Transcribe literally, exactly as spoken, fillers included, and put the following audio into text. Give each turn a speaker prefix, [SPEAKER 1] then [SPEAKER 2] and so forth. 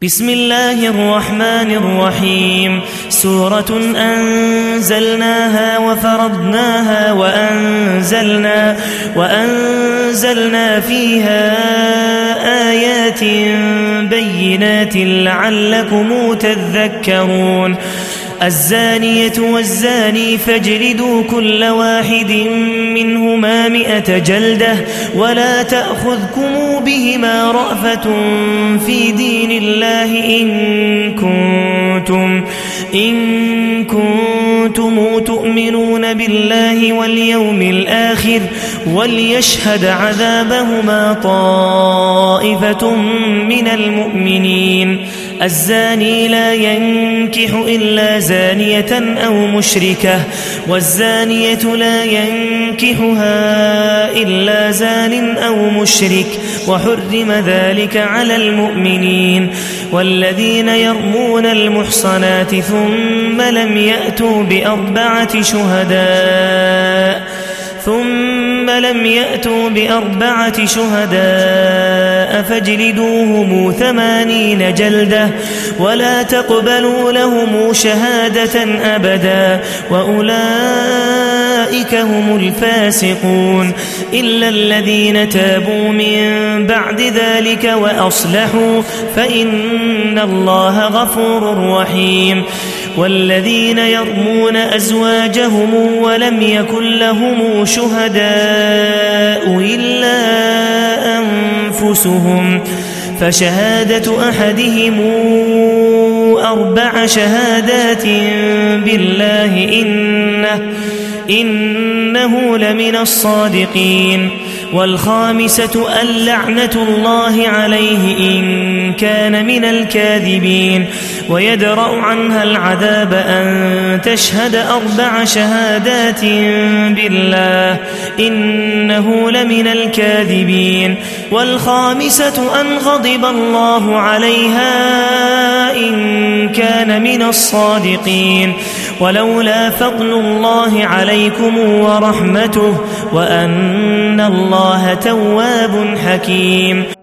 [SPEAKER 1] بسم الله الرحمن الرحيم سورة أنزلناها وفرضناها وأنزلنا, وأنزلنا فيها آيات بينات لعلكم تذكرون الزانية والزاني فاجلدوا كل واحد منهما مئة جلدة ولا تأخذكم بهما رأفة في دين الله إن كنتم, إن كنتم تؤمنون بالله واليوم الآخر وليشهد عذابهما طائفة من المؤمنين الزاني لا ينكح إلا زانية أو مشركة والزانية لا ينكحها إلا زان أو مشرك وحرم ذلك على المؤمنين والذين يرمون المحصنات ثم لم يأتوا بأربعة شهداء ثم لم يأتوا بأربعة شهداء فاجلدوهم ثمانين جلدة ولا تقبلوا لهم شهادة أبدا وأولئك هم الفاسقون إلا الذين تابوا من بعد ذلك وأصلحوا فإن الله غفور رحيم والذين يرمون أزواجهم ولم يكن لهم شهداء إلا أنفسهم فشهادة أحدهم أربع شهادات بالله إنه, إنه لمن الصادقين والخامسة اللعنة الله عليه إن كان من الكاذبين ويدرأ عنها العذاب أن تشهد أربع شهادات بالله إنه لمن الكاذبين والخامسة أن غضب الله عليها إن كان من الصادقين ولولا فضل الله عليكم ورحمته وأن الله تواب حكيم